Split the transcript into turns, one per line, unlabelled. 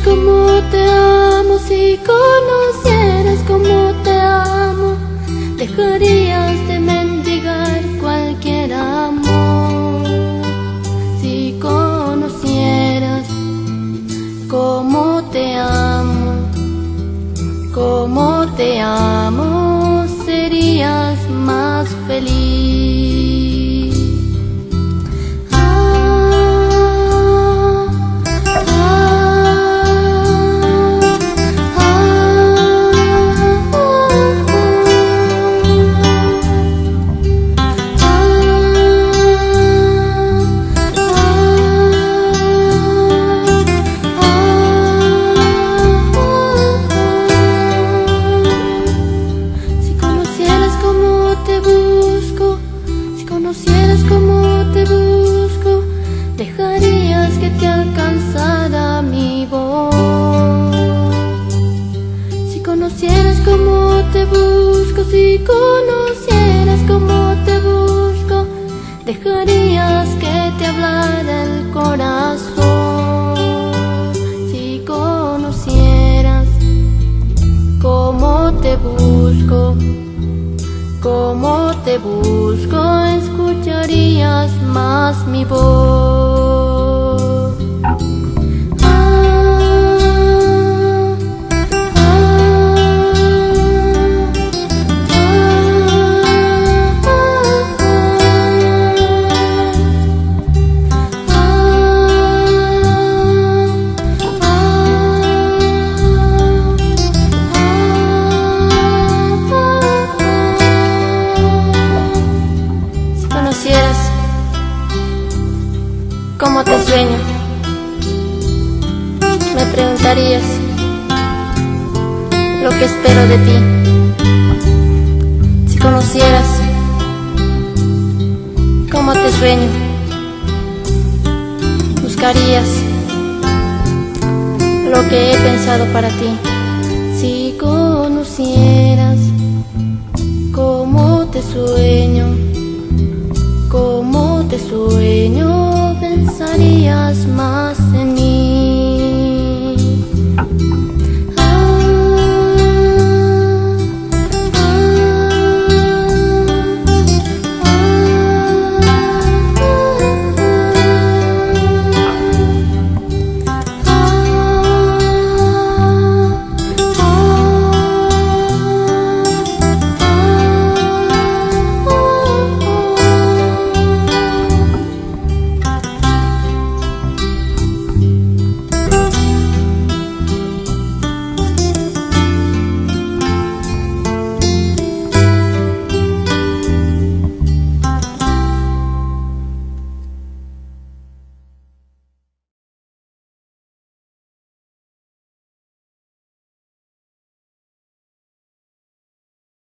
como te amo, si conocieras como te amo, dejarías de mendigar cualquier amor. Si conocieras como te amo, serías más feliz. Dejarías que te alcanzara mi voz. Si conocieras como te busco, si conocieras como te busco, dejarías que te hablara el corazón. Si conocieras como te busco, escucharías más mi voz. ¿Cómo te sueño? Me preguntarías lo que espero de ti. Si conocieras cómo te sueño, buscarías lo que he pensado para ti. Si conocieras cómo te sueño, pensarías más